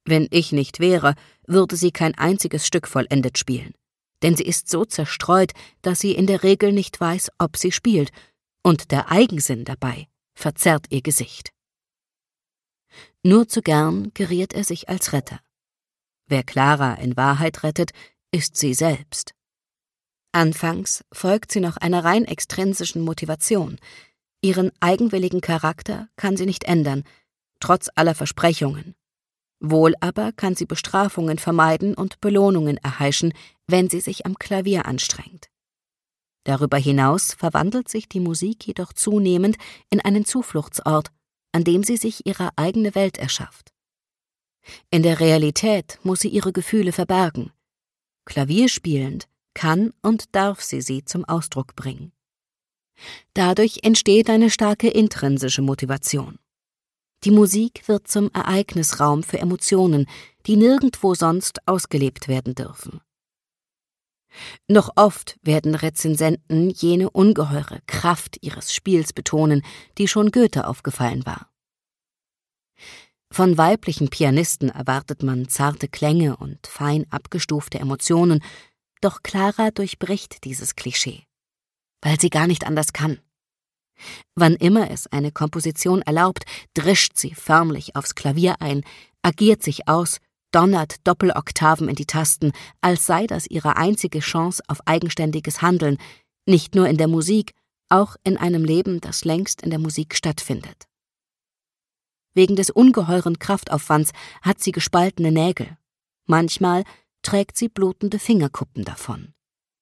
Wenn ich nicht wäre, würde sie kein einziges Stück vollendet spielen. Denn sie ist so zerstreut, dass sie in der Regel nicht weiß, ob sie spielt, und der Eigensinn dabei verzerrt ihr Gesicht. Nur zu gern geriert er sich als Retter. Wer Clara in Wahrheit rettet, ist sie selbst. Anfangs folgt sie noch einer rein extrinsischen Motivation. Ihren eigenwilligen Charakter kann sie nicht ändern, trotz aller Versprechungen. Wohl aber kann sie Bestrafungen vermeiden und Belohnungen erheischen, wenn sie sich am Klavier anstrengt. Darüber hinaus verwandelt sich die Musik jedoch zunehmend in einen Zufluchtsort, an dem sie sich ihre eigene Welt erschafft. In der Realität muss sie ihre Gefühle verbergen. Klavierspielend kann und darf sie zum Ausdruck bringen. Dadurch entsteht eine starke intrinsische Motivation. Die Musik wird zum Ereignisraum für Emotionen, die nirgendwo sonst ausgelebt werden dürfen. Noch oft werden Rezensenten jene ungeheure Kraft ihres Spiels betonen, die schon Goethe aufgefallen war. Von weiblichen Pianisten erwartet man zarte Klänge und fein abgestufte Emotionen, doch Clara durchbricht dieses Klischee, weil sie gar nicht anders kann. Wann immer es eine Komposition erlaubt, drischt sie förmlich aufs Klavier ein, agiert sich aus, donnert Doppeloktaven in die Tasten, als sei das ihre einzige Chance auf eigenständiges Handeln, nicht nur in der Musik, auch in einem Leben, das längst in der Musik stattfindet. Wegen des ungeheuren Kraftaufwands hat sie gespaltene Nägel. Manchmal trägt sie blutende Fingerkuppen davon.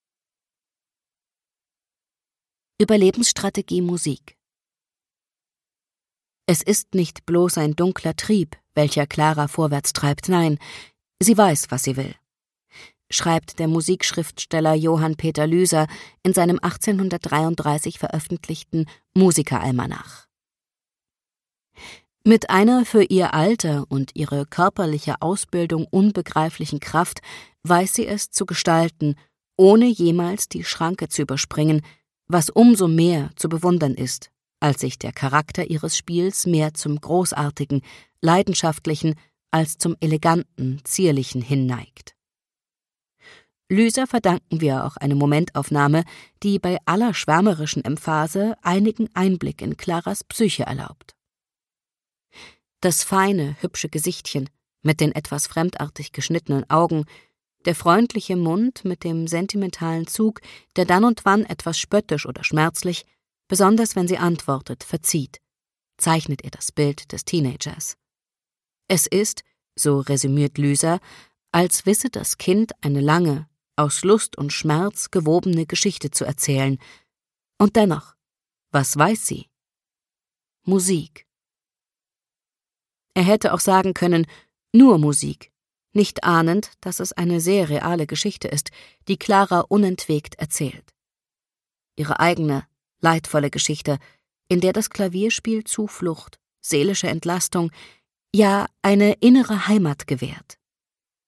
Überlebensstrategie Musik. Es ist nicht bloß ein dunkler Trieb, welcher Clara vorwärts treibt, nein, sie weiß, was sie will, schreibt der Musikschriftsteller Johann Peter Lüser in seinem 1833 veröffentlichten Musikeralmanach. Mit einer für ihr Alter und ihre körperliche Ausbildung unbegreiflichen Kraft weiß sie es zu gestalten, ohne jemals die Schranke zu überspringen, was umso mehr zu bewundern ist, als sich der Charakter ihres Spiels mehr zum Großartigen, Leidenschaftlichen als zum Eleganten, Zierlichen hinneigt. Lüser verdanken wir auch eine Momentaufnahme, die bei aller schwärmerischen Emphase einigen Einblick in Claras Psyche erlaubt. Das feine, hübsche Gesichtchen mit den etwas fremdartig geschnittenen Augen, der freundliche Mund mit dem sentimentalen Zug, der dann und wann etwas spöttisch oder schmerzlich, besonders wenn sie antwortet, verzieht, zeichnet ihr das Bild des Teenagers. Es ist, so resümiert Lüser, als wisse das Kind eine lange, aus Lust und Schmerz gewobene Geschichte zu erzählen. Und dennoch, was weiß sie? Musik. Er hätte auch sagen können, nur Musik, nicht ahnend, dass es eine sehr reale Geschichte ist, die Clara unentwegt erzählt. Ihre eigene, leidvolle Geschichte, in der das Klavierspiel Zuflucht, seelische Entlastung, ja eine innere Heimat gewährt.